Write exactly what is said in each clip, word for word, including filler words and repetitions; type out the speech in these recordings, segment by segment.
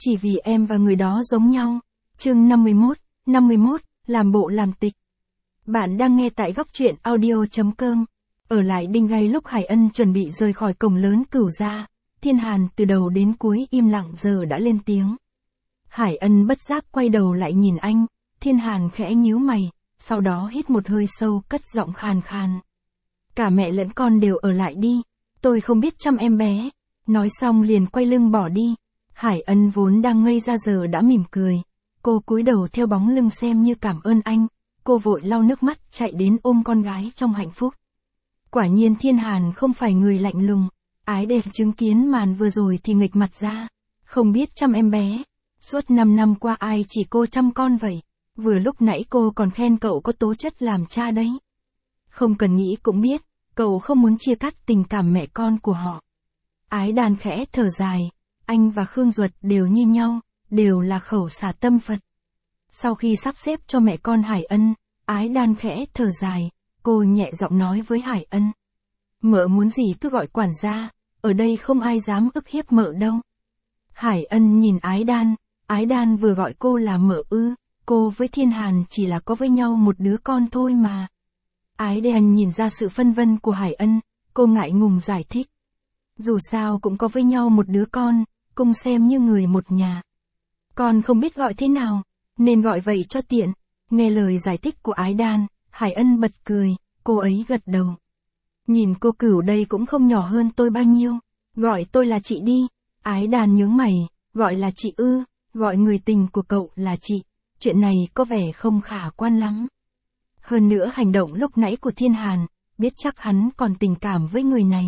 chỉ vì em và người đó giống nhau. Chương năm mươi mốt, năm mươi mốt, làm bộ làm tịch. Bạn đang nghe tại góc truyện audio chấm com. Ở lại đinh ngay lúc Hải Ân chuẩn bị rời khỏi cổng lớn Cửu gia, Thiên Hàn từ đầu đến cuối im lặng giờ đã lên tiếng. Hải Ân bất giác quay đầu lại nhìn anh, Thiên Hàn khẽ nhíu mày, sau đó hít một hơi sâu cất giọng khàn khàn. Cả mẹ lẫn con đều ở lại đi, tôi không biết chăm em bé. Nói xong liền quay lưng bỏ đi. Hải Ân vốn đang ngây ra giờ đã mỉm cười. Cô cúi đầu theo bóng lưng xem như cảm ơn anh. Cô vội lau nước mắt chạy đến ôm con gái trong hạnh phúc. Quả nhiên Thiên Hàn không phải người lạnh lùng. Ái đẹp chứng kiến màn vừa rồi thì nghịch mặt ra. Không biết chăm em bé. Suốt năm năm qua ai chỉ cô chăm con vậy. Vừa lúc nãy cô còn khen cậu có tố chất làm cha đấy. Không cần nghĩ cũng biết, cậu không muốn chia cắt tình cảm mẹ con của họ. Ái Đàn khẽ thở dài, anh và Khương Duật đều như nhau, đều là khẩu xả tâm Phật. Sau khi sắp xếp cho mẹ con Hải Ân, Ái Đàn khẽ thở dài, cô nhẹ giọng nói với Hải Ân. Mợ muốn gì cứ gọi quản gia, ở đây không ai dám ức hiếp mợ đâu. Hải Ân nhìn Ái Đan, Ái Đan vừa gọi cô là mợ ư, cô với Thiên Hàn chỉ là có với nhau một đứa con thôi mà. Ái Đan nhìn ra sự phân vân của Hải Ân, cô ngại ngùng giải thích. Dù sao cũng có với nhau một đứa con, cùng xem như người một nhà. Con không biết gọi thế nào, nên gọi vậy cho tiện. Nghe lời giải thích của Ái Đan, Hải Ân bật cười, cô ấy gật đầu. Nhìn cô Cửu đây cũng không nhỏ hơn tôi bao nhiêu, gọi tôi là chị đi. Ái Đan nhướng mày, gọi là chị ư, gọi người tình của cậu là chị, chuyện này có vẻ không khả quan lắm. Hơn nữa hành động lúc nãy của Thiên Hàn, biết chắc hắn còn tình cảm với người này.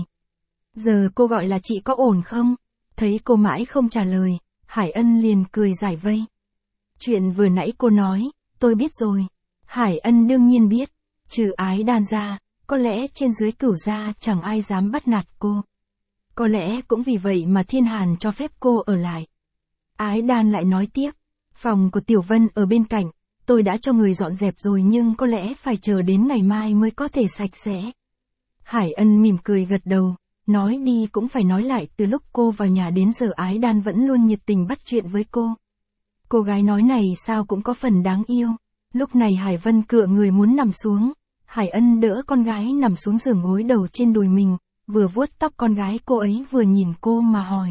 Giờ cô gọi là chị có ổn không? Thấy cô mãi không trả lời, Hải Ân liền cười giải vây. Chuyện vừa nãy cô nói, tôi biết rồi. Hải Ân đương nhiên biết, trừ Ái Đan ra, có lẽ trên dưới Cửu gia chẳng ai dám bắt nạt cô. Có lẽ cũng vì vậy mà Thiên Hàn cho phép cô ở lại. Ái Đan lại nói tiếp, phòng của Tiểu Vân ở bên cạnh, tôi đã cho người dọn dẹp rồi nhưng có lẽ phải chờ đến ngày mai mới có thể sạch sẽ. Hải Ân mỉm cười gật đầu. Nói đi cũng phải nói lại, từ lúc cô vào nhà đến giờ Ái Đan vẫn luôn nhiệt tình bắt chuyện với cô. Cô gái nói này sao cũng có phần đáng yêu. Lúc này Hải Vân cựa người muốn nằm xuống. Hải Ân đỡ con gái nằm xuống giường gối đầu trên đùi mình, vừa vuốt tóc con gái cô ấy vừa nhìn cô mà hỏi.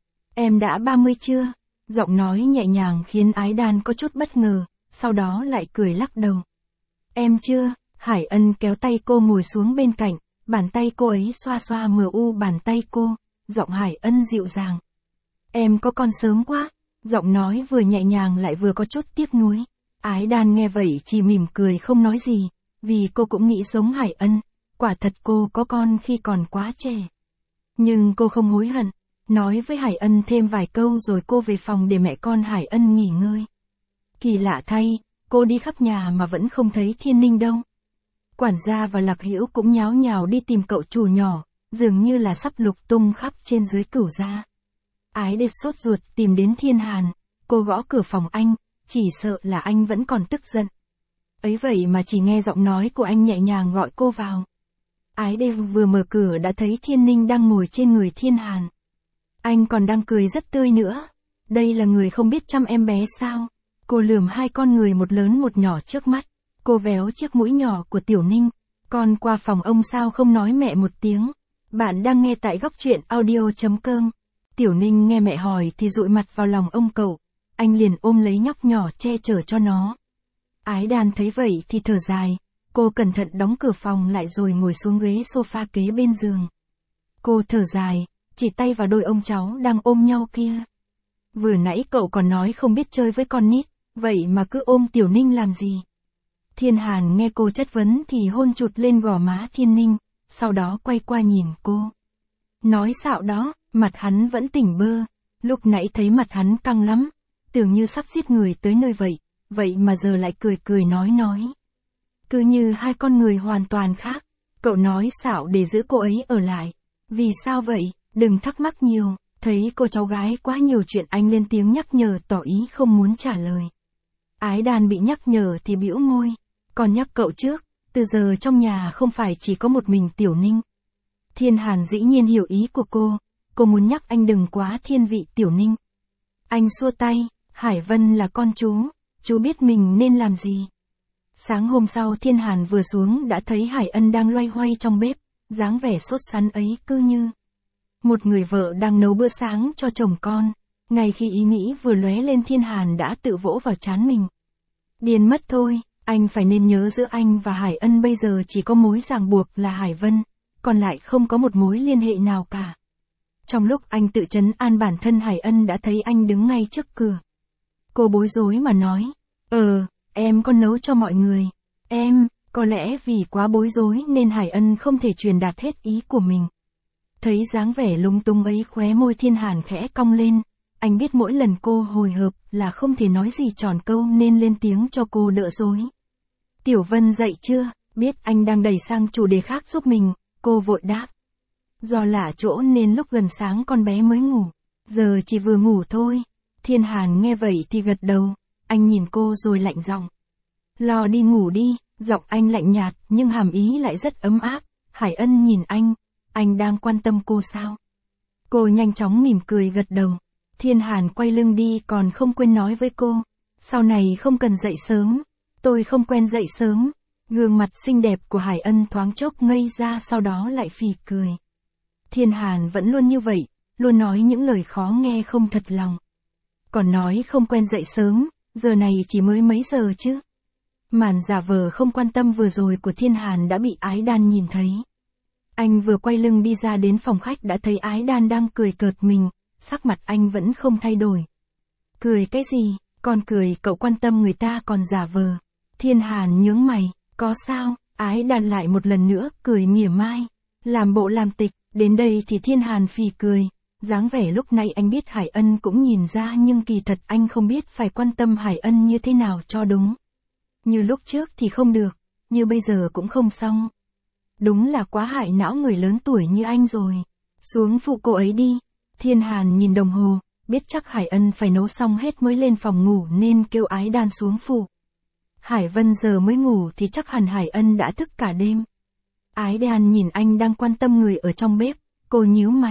Em đã ba mươi chưa? Giọng nói nhẹ nhàng khiến Ái Đan có chút bất ngờ, sau đó lại cười lắc đầu. Em chưa? Hải Ân kéo tay cô ngồi xuống bên cạnh. Bàn tay cô ấy xoa xoa mờ u bàn tay cô, giọng Hải Ân dịu dàng. Em có con sớm quá, giọng nói vừa nhẹ nhàng lại vừa có chút tiếc nuối. Ái Đan nghe vậy chỉ mỉm cười không nói gì, vì cô cũng nghĩ giống Hải Ân, quả thật cô có con khi còn quá trẻ. Nhưng cô không hối hận, nói với Hải Ân thêm vài câu rồi cô về phòng để mẹ con Hải Ân nghỉ ngơi. Kỳ lạ thay, cô đi khắp nhà mà vẫn không thấy Thiên Ninh đâu. Quản gia và Lạc Hữu cũng nháo nhào đi tìm cậu chủ nhỏ, dường như là sắp lục tung khắp trên dưới Cửu gia. Ái Đẹp sốt ruột tìm đến Thiên Hàn, cô gõ cửa phòng anh, chỉ sợ là anh vẫn còn tức giận. Ấy vậy mà chỉ nghe giọng nói của anh nhẹ nhàng gọi cô vào. Ái Đẹp vừa mở cửa đã thấy Thiên Ninh đang ngồi trên người Thiên Hàn. Anh còn đang cười rất tươi nữa. Đây là người không biết chăm em bé sao? Cô lườm hai con người một lớn một nhỏ trước mắt. Cô véo chiếc mũi nhỏ của Tiểu Ninh. Con qua phòng ông sao không nói mẹ một tiếng. Bạn đang nghe tại góc truyện audio chấm com. Tiểu Ninh nghe mẹ hỏi thì dụi mặt vào lòng ông cậu. Anh liền ôm lấy nhóc nhỏ che chở cho nó. Ái Đan thấy vậy thì thở dài. Cô cẩn thận đóng cửa phòng lại rồi ngồi xuống ghế sofa kế bên giường. Cô thở dài, chỉ tay vào đôi ông cháu đang ôm nhau kia. Vừa nãy cậu còn nói không biết chơi với con nít, vậy mà cứ ôm Tiểu Ninh làm gì? Thiên Hàn nghe cô chất vấn thì hôn chụt lên gò má Thiên Ninh, sau đó quay qua nhìn cô. Nói xạo đó, mặt hắn vẫn tỉnh bơ, lúc nãy thấy mặt hắn căng lắm, tưởng như sắp giết người tới nơi vậy, vậy mà giờ lại cười cười nói nói. Cứ như hai con người hoàn toàn khác, cậu nói xạo để giữ cô ấy ở lại. Vì sao vậy, đừng thắc mắc nhiều, thấy cô cháu gái quá nhiều chuyện anh lên tiếng nhắc nhở tỏ ý không muốn trả lời. Ái Đan bị nhắc nhở thì bĩu môi. Còn nhắc cậu trước, từ giờ trong nhà không phải chỉ có một mình Tiểu Ninh. Thiên Hàn dĩ nhiên hiểu ý của cô, cô muốn nhắc anh đừng quá thiên vị Tiểu Ninh. Anh xua tay, Hải Vân là con chú, chú biết mình nên làm gì. Sáng hôm sau Thiên Hàn vừa xuống đã thấy Hải Ân đang loay hoay trong bếp, dáng vẻ sốt sắng ấy cứ như một người vợ đang nấu bữa sáng cho chồng con. Ngay khi ý nghĩ vừa lóe lên Thiên Hàn đã tự vỗ vào trán mình. Điên mất thôi, anh phải nên nhớ giữa anh và Hải Ân bây giờ chỉ có mối ràng buộc là Hải Vân, còn lại không có một mối liên hệ nào cả. Trong lúc anh tự trấn an bản thân Hải Ân đã thấy anh đứng ngay trước cửa. Cô bối rối mà nói, ờ, em có nấu cho mọi người. Em, có lẽ vì quá bối rối nên Hải Ân không thể truyền đạt hết ý của mình. Thấy dáng vẻ lúng túng ấy khóe môi Thiên Hàn khẽ cong lên. Anh biết mỗi lần cô hồi hộp là không thể nói gì tròn câu nên lên tiếng cho cô đỡ rối. Tiểu Vân dậy chưa? Biết anh đang đẩy sang chủ đề khác giúp mình, cô vội đáp. Do lạ chỗ nên lúc gần sáng con bé mới ngủ, giờ chỉ vừa ngủ thôi. Thiên Hàn nghe vậy thì gật đầu, anh nhìn cô rồi lạnh giọng. Lo đi ngủ đi, giọng anh lạnh nhạt nhưng hàm ý lại rất ấm áp. Hải Ân nhìn anh, anh đang quan tâm cô sao? Cô nhanh chóng mỉm cười gật đầu. Thiên Hàn quay lưng đi còn không quên nói với cô, sau này không cần dậy sớm, tôi không quen dậy sớm. Gương mặt xinh đẹp của Hải Ân thoáng chốc ngây ra sau đó lại phì cười. Thiên Hàn vẫn luôn như vậy, luôn nói những lời khó nghe không thật lòng. Còn nói không quen dậy sớm, giờ này chỉ mới mấy giờ chứ. Màn giả vờ không quan tâm vừa rồi của Thiên Hàn đã bị Ái Đan nhìn thấy. Anh vừa quay lưng đi ra đến phòng khách đã thấy Ái Đan đang cười cợt mình, sắc mặt anh vẫn không thay đổi. Cười cái gì, còn cười cậu quan tâm người ta còn giả vờ. Thiên Hàn nhướng mày, có sao? Ái Đan lại một lần nữa cười mỉa mai, làm bộ làm tịch. Đến đây thì Thiên Hàn phì cười, dáng vẻ lúc này anh biết Hải Ân cũng nhìn ra nhưng kỳ thật anh không biết phải quan tâm Hải Ân như thế nào cho đúng. Như lúc trước thì không được, như bây giờ cũng không xong. Đúng là quá hại não người lớn tuổi như anh rồi. Xuống phụ cô ấy đi. Thiên Hàn nhìn đồng hồ, biết chắc Hải Ân phải nấu xong hết mới lên phòng ngủ nên kêu Ái Đan xuống phụ. Hải Vân giờ mới ngủ thì chắc hẳn Hải Ân đã thức cả đêm. Ái Đan nhìn anh đang quan tâm người ở trong bếp, cô nhíu mày.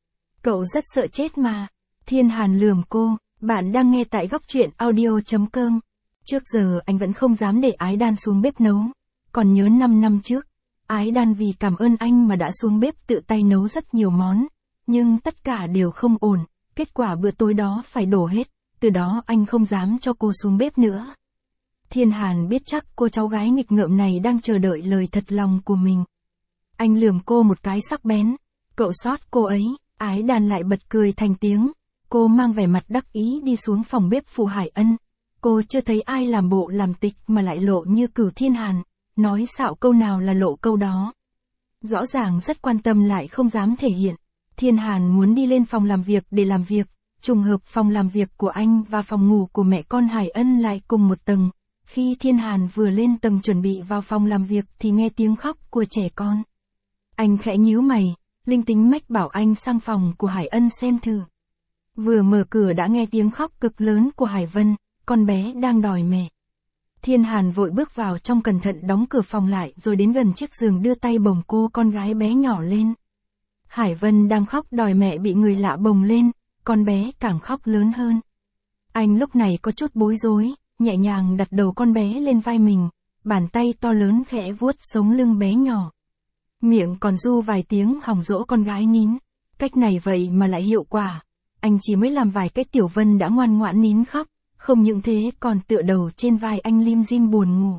Cậu rất sợ chết mà. Thiên Hàn lườm cô, bạn đang nghe tại góc truyện audio chấm com. Trước giờ anh vẫn không dám để Ái Đan xuống bếp nấu. Còn nhớ năm năm trước, Ái Đan vì cảm ơn anh mà đã xuống bếp tự tay nấu rất nhiều món. Nhưng tất cả đều không ổn, kết quả bữa tối đó phải đổ hết, từ đó anh không dám cho cô xuống bếp nữa. Thiên Hàn biết chắc cô cháu gái nghịch ngợm này đang chờ đợi lời thật lòng của mình. Anh lườm cô một cái sắc bén, cậu sót cô ấy. Ái Đan lại bật cười thành tiếng, cô mang vẻ mặt đắc ý đi xuống phòng bếp phụ Hải Ân. Cô chưa thấy ai làm bộ làm tịch mà lại lộ như Cửu Thiên Hàn, nói xạo câu nào là lộ câu đó. Rõ ràng rất quan tâm lại không dám thể hiện. Thiên Hàn muốn đi lên phòng làm việc để làm việc, trùng hợp phòng làm việc của anh và phòng ngủ của mẹ con Hải Ân lại cùng một tầng. Khi Thiên Hàn vừa lên tầng chuẩn bị vào phòng làm việc thì nghe tiếng khóc của trẻ con. Anh khẽ nhíu mày, linh tính mách bảo anh sang phòng của Hải Ân xem thử. Vừa mở cửa đã nghe tiếng khóc cực lớn của Hải Vân, con bé đang đòi mẹ. Thiên Hàn vội bước vào trong cẩn thận đóng cửa phòng lại rồi đến gần chiếc giường đưa tay bồng cô con gái bé nhỏ lên. Hải Vân đang khóc đòi mẹ bị người lạ bồng lên, con bé càng khóc lớn hơn. Anh lúc này có chút bối rối, nhẹ nhàng đặt đầu con bé lên vai mình, bàn tay to lớn khẽ vuốt sống lưng bé nhỏ. Miệng còn ru vài tiếng hòng dỗ con gái nín, cách này vậy mà lại hiệu quả. Anh chỉ mới làm vài cái Tiểu Vân đã ngoan ngoãn nín khóc, không những thế còn tựa đầu trên vai anh lim dim buồn ngủ.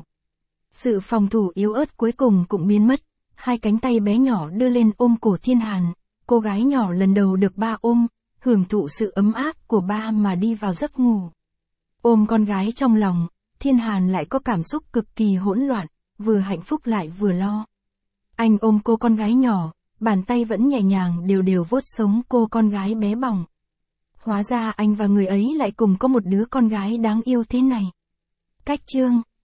Sự phòng thủ yếu ớt cuối cùng cũng biến mất, hai cánh tay bé nhỏ đưa lên ôm cổ Thiên Hàn, cô gái nhỏ lần đầu được ba ôm, hưởng thụ sự ấm áp của ba mà đi vào giấc ngủ. Ôm con gái trong lòng, Thiên Hàn lại có cảm xúc cực kỳ hỗn loạn, vừa hạnh phúc lại vừa lo. Anh ôm cô con gái nhỏ, bàn tay vẫn nhẹ nhàng đều đều vuốt sống cô con gái bé bỏng. Hóa ra anh và người ấy lại cùng có một đứa con gái đáng yêu thế này. Cách chương